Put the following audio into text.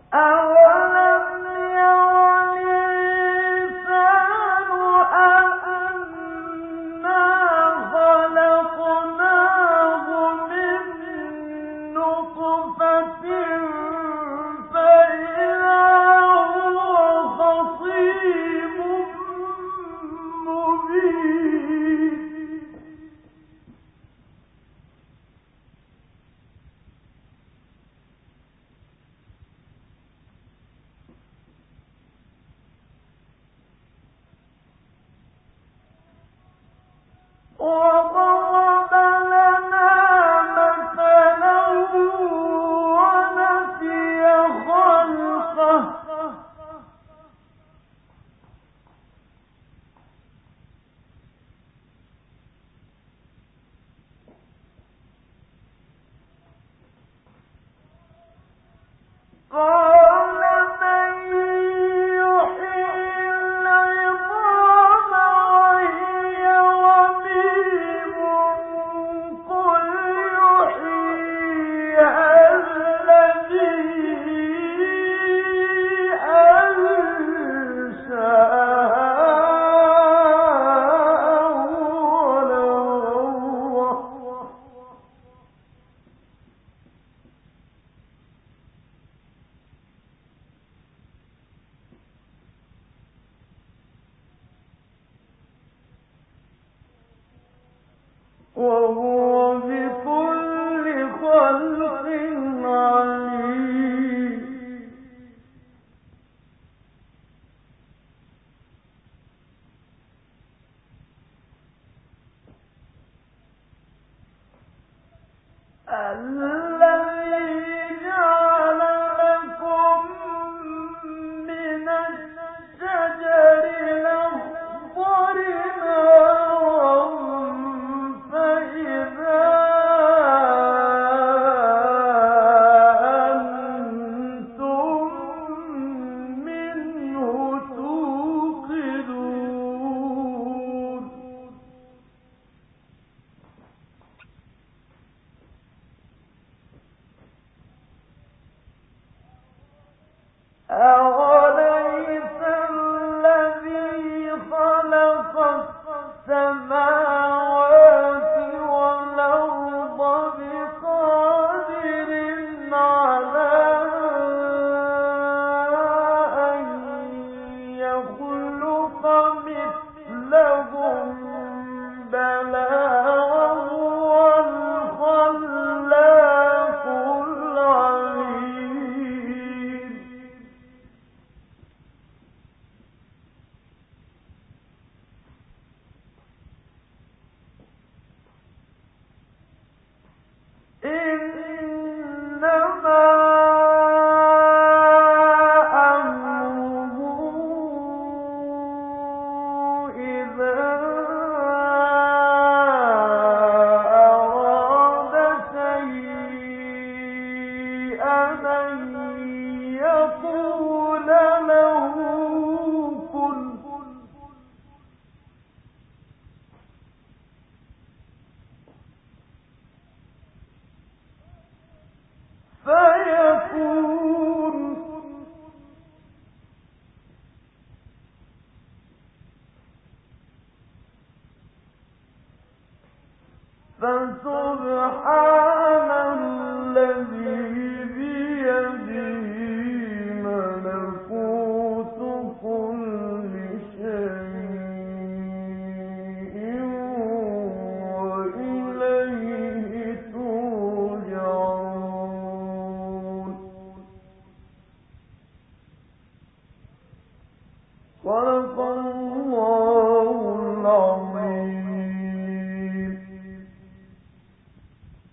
وهو بكل خلق عليم. الذي جعل لكم من الشجر الأخضر نارا فإذا أنتم منه توقدون. أوليس الذي خلق السماوات والأرض بقادر على أن يخلق مثلهم؟ بلى وهو الخلاق العليم. إنما أمره إذا أراد شيئا أن يقول له كن فيكون. فسبحان الذي بيده ملكوت كل شيء وإليه ترجعون. ولقد